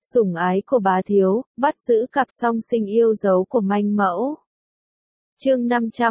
Sủng ái của bá thiếu, bắt giữ cặp song sinh yêu dấu của manh mẫu. Chương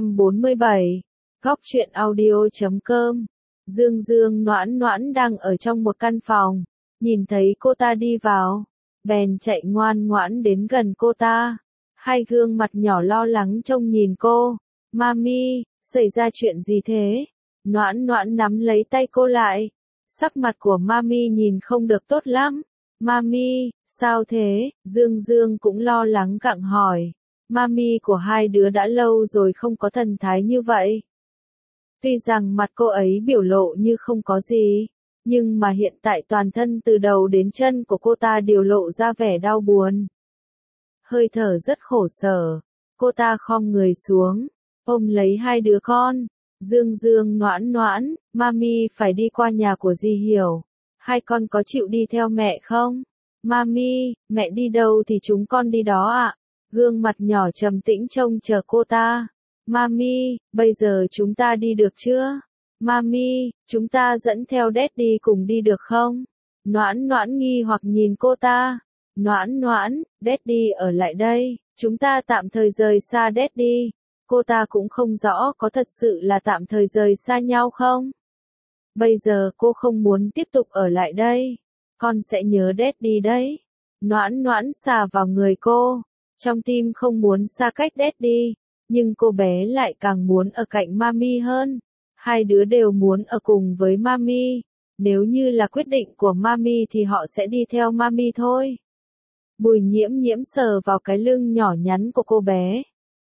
547, Góc truyện audio.com. Dương Dương Noãn Noãn đang ở trong một căn phòng, nhìn thấy cô ta đi vào, bèn chạy ngoan ngoãn đến gần cô ta. Hai gương mặt nhỏ lo lắng trông nhìn cô. Mami, xảy ra chuyện gì thế? Noãn Noãn nắm lấy tay cô lại. Sắc mặt của Mami nhìn không được tốt lắm. Mami, sao thế? Dương Dương cũng lo lắng gặng hỏi. Mami của hai đứa đã lâu rồi không có thần thái như vậy. Tuy rằng mặt cô ấy biểu lộ như không có gì, nhưng mà hiện tại toàn thân từ đầu đến chân của cô ta đều lộ ra vẻ đau buồn. Hơi thở rất khổ sở, cô ta khom người xuống, ôm lấy hai đứa con. Dương Dương Noãn Noãn, Mami phải đi qua nhà của dì Hiểu. Hai con có chịu đi theo mẹ không? Mami, mẹ đi đâu thì chúng con đi đó ạ. Gương mặt nhỏ trầm tĩnh trông chờ cô ta. Mami, bây giờ chúng ta đi được chưa? Mami, chúng ta dẫn theo Daddy cùng đi được không? Noãn Noãn nghi hoặc nhìn cô ta. Noãn Noãn, Daddy ở lại đây, chúng ta tạm thời rời xa Daddy. Cô ta cũng không rõ có thật sự là tạm thời rời xa nhau không? Bây giờ cô không muốn tiếp tục ở lại đây. Con sẽ nhớ Daddy đấy. Noãn Noãn xà vào người cô. Trong tim không muốn xa cách Daddy, nhưng cô bé lại càng muốn ở cạnh Mami hơn. Hai đứa đều muốn ở cùng với Mami. Nếu như là quyết định của Mami thì họ sẽ đi theo Mami thôi. Bùi Nhiễm Nhiễm sờ vào cái lưng nhỏ nhắn của cô bé.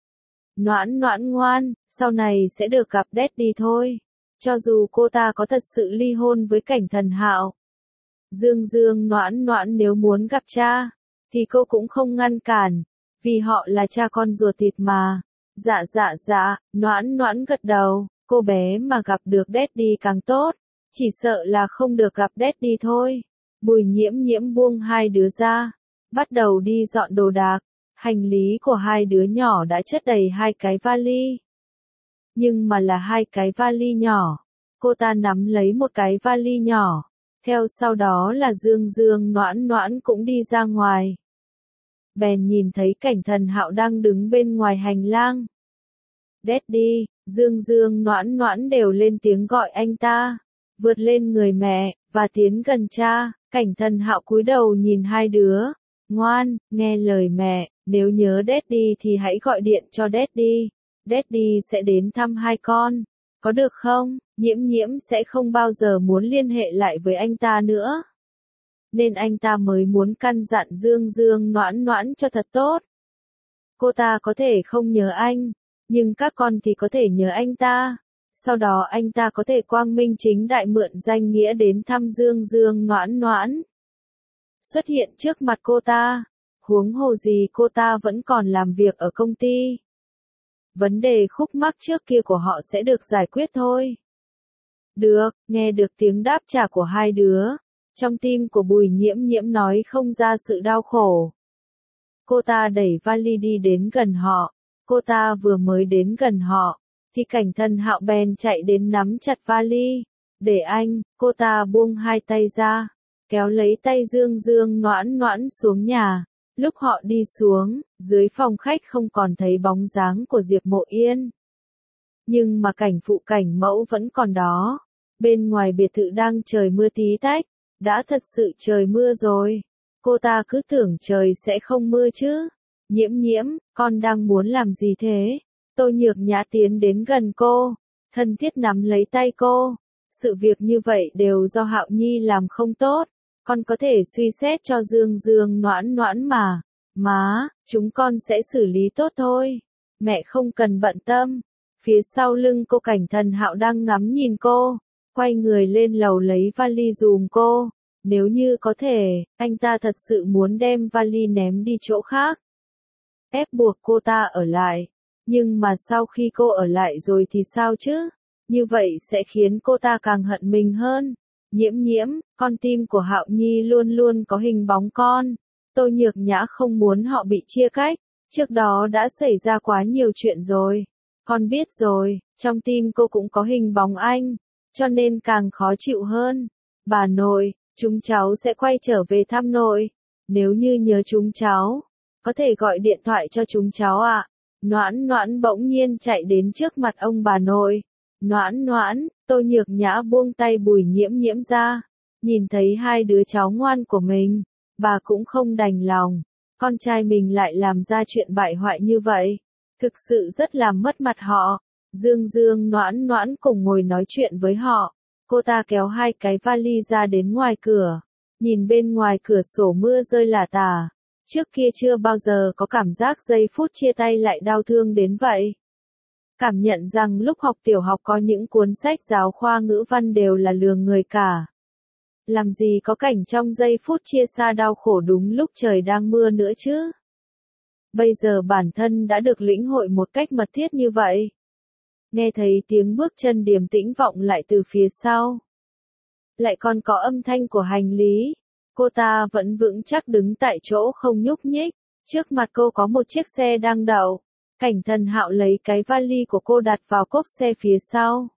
Noãn Noãn ngoan, sau này sẽ được gặp Daddy thôi. Cho dù cô ta có thật sự ly hôn với Cảnh Thần Hạo. Dương Dương Noãn Noãn nếu muốn gặp cha, thì cô cũng không ngăn cản, vì họ là cha con ruột thịt mà. Dạ, Noãn Noãn gật đầu, cô bé mà gặp được Daddy càng tốt, chỉ sợ là không được gặp Daddy thôi. Bùi Nhiễm Nhiễm buông hai đứa ra, bắt đầu đi dọn đồ đạc. Hành lý của hai đứa nhỏ đã chất đầy hai cái vali. Nhưng mà là hai cái vali nhỏ. Cô ta nắm lấy một cái vali nhỏ. Theo sau đó là Dương Dương Noãn Noãn cũng đi ra ngoài. Bèn nhìn thấy Cảnh Thần Hạo đang đứng bên ngoài hành lang. Daddy, Dương Dương Noãn Noãn đều lên tiếng gọi anh ta. Vượt lên người mẹ, và tiến gần cha. Cảnh Thần Hạo cúi đầu nhìn hai đứa. Ngoan, nghe lời mẹ, nếu nhớ Daddy thì hãy gọi điện cho Daddy. Daddy sẽ đến thăm hai con. Có được không? Nhiễm Nhiễm sẽ không bao giờ muốn liên hệ lại với anh ta nữa. Nên anh ta mới muốn căn dặn Dương Dương Noãn Noãn cho thật tốt. Cô ta có thể không nhớ anh, nhưng các con thì có thể nhớ anh ta. Sau đó anh ta có thể quang minh chính đại mượn danh nghĩa đến thăm Dương Dương Noãn Noãn. Xuất hiện trước mặt cô ta. Huống hồ gì cô ta vẫn còn làm việc ở công ty. Vấn đề khúc mắc trước kia của họ sẽ được giải quyết thôi. Được, nghe được tiếng đáp trả của hai đứa. Trong tim của Bùi Nhiễm Nhiễm nói không ra sự đau khổ. Cô ta đẩy vali đi đến gần họ. Cô ta vừa mới đến gần họ, thì Cảnh Thần Hạo bèn chạy đến nắm chặt vali. Để anh, cô ta buông hai tay ra, kéo lấy tay Dương Dương Noãn Noãn xuống nhà. Lúc họ đi xuống, dưới phòng khách không còn thấy bóng dáng của Diệp Mộ Yên. Nhưng mà cảnh phụ cảnh mẫu vẫn còn đó. Bên ngoài biệt thự đang trời mưa tí tách. Đã thật sự trời mưa rồi. Cô ta cứ tưởng trời sẽ không mưa chứ. Nhiễm Nhiễm, con đang muốn làm gì thế? Tô Nhược Nhã tiến đến gần cô, thân thiết nắm lấy tay cô. Sự việc như vậy đều do Hạo Nhi làm không tốt. Con có thể suy xét cho Dương Dương Noãn Noãn mà. Má, chúng con sẽ xử lý tốt thôi. Mẹ không cần bận tâm. Phía sau lưng cô Cảnh Thần Hạo đang ngắm nhìn cô. Quay người lên lầu lấy vali dùm cô. Nếu như có thể, anh ta thật sự muốn đem vali ném đi chỗ khác. Ép buộc cô ta ở lại. Nhưng mà sau khi cô ở lại rồi thì sao chứ? Như vậy sẽ khiến cô ta càng hận mình hơn. Nhiễm Nhiễm, con tim của Hạo Nhi luôn luôn có hình bóng con. Tô Nhược Nhã không muốn họ bị chia cách. Trước đó đã xảy ra quá nhiều chuyện rồi. Con biết rồi, trong tim cô cũng có hình bóng anh. Cho nên càng khó chịu hơn. Bà nội, chúng cháu sẽ quay trở về thăm nội. Nếu như nhớ chúng cháu, có thể gọi điện thoại cho chúng cháu ạ. Noãn Noãn bỗng nhiên chạy đến trước mặt ông bà nội. Noãn Noãn, Tô Nhược Nhã buông tay Bùi Nhiễm Nhiễm ra. Nhìn thấy hai đứa cháu ngoan của mình, bà cũng không đành lòng. Con trai mình lại làm ra chuyện bại hoại như vậy. Thực sự rất làm mất mặt họ. Dương Dương Noãn Noãn cùng ngồi nói chuyện với họ. Cô ta kéo hai cái vali ra đến ngoài cửa. Nhìn bên ngoài cửa sổ mưa rơi lả tả. Trước kia chưa bao giờ có cảm giác giây phút chia tay lại đau thương đến vậy. Cảm nhận rằng lúc học tiểu học có những cuốn sách giáo khoa ngữ văn đều là lừa người cả. Làm gì có cảnh trong giây phút chia xa đau khổ đúng lúc trời đang mưa nữa chứ. Bây giờ bản thân đã được lĩnh hội một cách mật thiết như vậy. Nghe thấy tiếng bước chân điềm tĩnh vọng lại từ phía sau. Lại còn có âm thanh của hành lý. Cô ta vẫn vững chắc đứng tại chỗ không nhúc nhích. Trước mặt cô có một chiếc xe đang đậu. Cảnh Thần Hạo lấy cái vali của cô đặt vào cốp xe phía sau.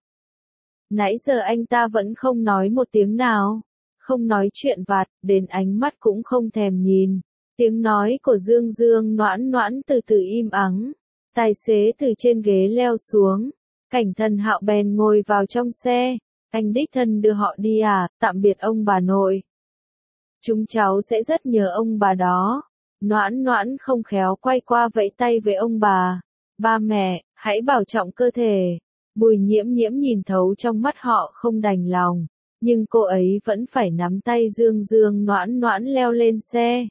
Nãy giờ anh ta vẫn không nói một tiếng nào. Không nói chuyện vặt, đến ánh mắt cũng không thèm nhìn. Tiếng nói của Dương Dương Noãn Noãn từ từ im ắng. Tài xế từ trên ghế leo xuống. Cảnh Thần Hạo bèn ngồi vào trong xe. Anh đích thân đưa họ đi à, tạm biệt ông bà nội. Chúng cháu sẽ rất nhớ ông bà đó. Noãn Noãn không khéo quay qua vẫy tay với ông bà. Ba mẹ, hãy bảo trọng cơ thể. Bùi Nhiễm Nhiễm nhìn thấu trong mắt họ không đành lòng. Nhưng cô ấy vẫn phải nắm tay Dương Dương Noãn Noãn leo lên xe.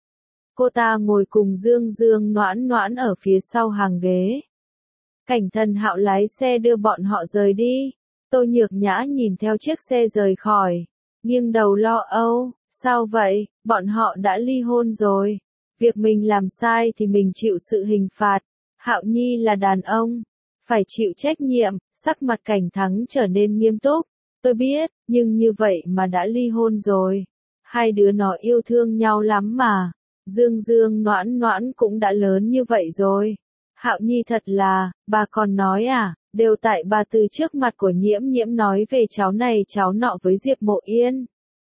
Cô ta ngồi cùng Dương Dương Noãn Noãn ở phía sau hàng ghế. Cảnh Thần Hạo lái xe đưa bọn họ rời đi. Tô Nhược Nhã nhìn theo chiếc xe rời khỏi. Nghiêng đầu lo âu, sao vậy, bọn họ đã ly hôn rồi. Việc mình làm sai thì mình chịu sự hình phạt. Hạo Nhi là đàn ông, phải chịu trách nhiệm. Sắc mặt Cảnh Thắng trở nên nghiêm túc. Tôi biết, nhưng như vậy mà đã ly hôn rồi. Hai đứa nó yêu thương nhau lắm mà. Dương Dương Noãn Noãn cũng đã lớn như vậy rồi. Hạo Nhi thật là, bà còn nói à, đều tại bà từ trước mặt của Nhiễm Nhiễm nói về cháu này cháu nọ với Diệp Mộ Yên.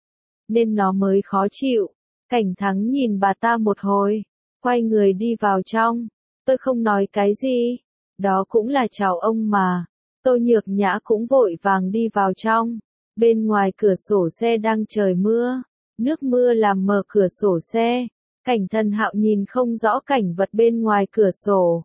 Nên nó mới khó chịu. Cảnh Thắng nhìn bà ta một hồi, quay người đi vào trong. Tôi không nói cái gì, đó cũng là chào ông mà. Tô Nhược Nhã cũng vội vàng đi vào trong. Bên ngoài cửa sổ xe đang trời mưa, nước mưa làm mờ cửa sổ xe. Cảnh Thần Hạo nhìn không rõ cảnh vật bên ngoài cửa sổ.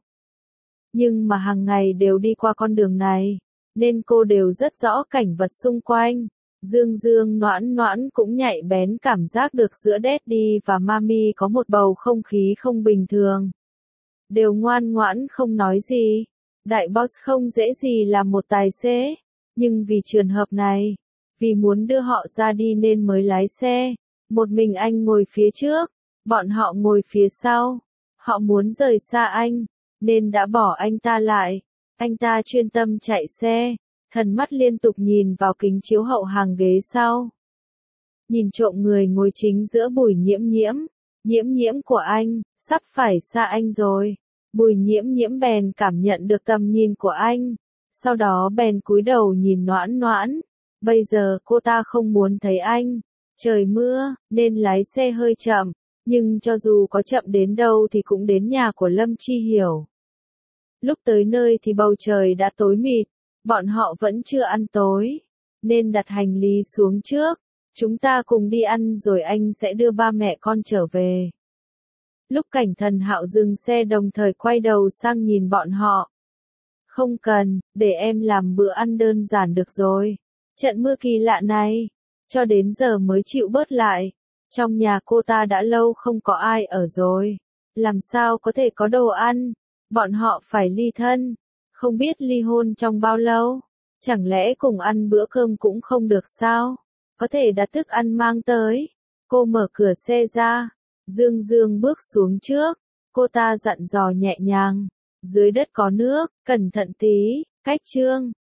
Nhưng mà hàng ngày đều đi qua con đường này, nên cô đều rất rõ cảnh vật xung quanh. Dương Dương Noãn Noãn cũng nhạy bén cảm giác được giữa Daddy và Mami có một bầu không khí không bình thường. Đều ngoan ngoãn không nói gì. Đại boss không dễ gì làm một tài xế. Nhưng vì trường hợp này, vì muốn đưa họ ra đi nên mới lái xe. Một mình anh ngồi phía trước, bọn họ ngồi phía sau. Họ muốn rời xa anh, nên đã bỏ anh ta lại. Anh ta chuyên tâm chạy xe, thần mắt liên tục nhìn vào kính chiếu hậu hàng ghế sau. Nhìn trộm người ngồi chính giữa Bùi Nhiễm Nhiễm. Nhiễm Nhiễm của anh, sắp phải xa anh rồi. Bùi Nhiễm Nhiễm bèn cảm nhận được tầm nhìn của anh. Sau đó bèn cúi đầu nhìn Noãn Noãn. Bây giờ cô ta không muốn thấy anh. Trời mưa, nên lái xe hơi chậm. Nhưng cho dù có chậm đến đâu thì cũng đến nhà của Lâm Chi Hiểu. Lúc tới nơi thì bầu trời đã tối mịt. Bọn họ vẫn chưa ăn tối. Nên đặt hành lý xuống trước. Chúng ta cùng đi ăn rồi anh sẽ đưa ba mẹ con trở về. Lúc Cảnh Thần Hạo dừng xe đồng thời quay đầu sang nhìn bọn họ. Không cần, để em làm bữa ăn đơn giản được rồi. Trận mưa kỳ lạ này, cho đến giờ mới chịu bớt lại. Trong nhà cô ta đã lâu không có ai ở rồi. Làm sao có thể có đồ ăn? Bọn họ phải ly thân. Không biết ly hôn trong bao lâu? Chẳng lẽ cùng ăn bữa cơm cũng không được sao? Có thể đặt thức ăn mang tới. Cô mở cửa xe ra. Dương Dương bước xuống trước. Cô ta dặn dò nhẹ nhàng. Dưới đất có nước, cẩn thận tí, cách chương.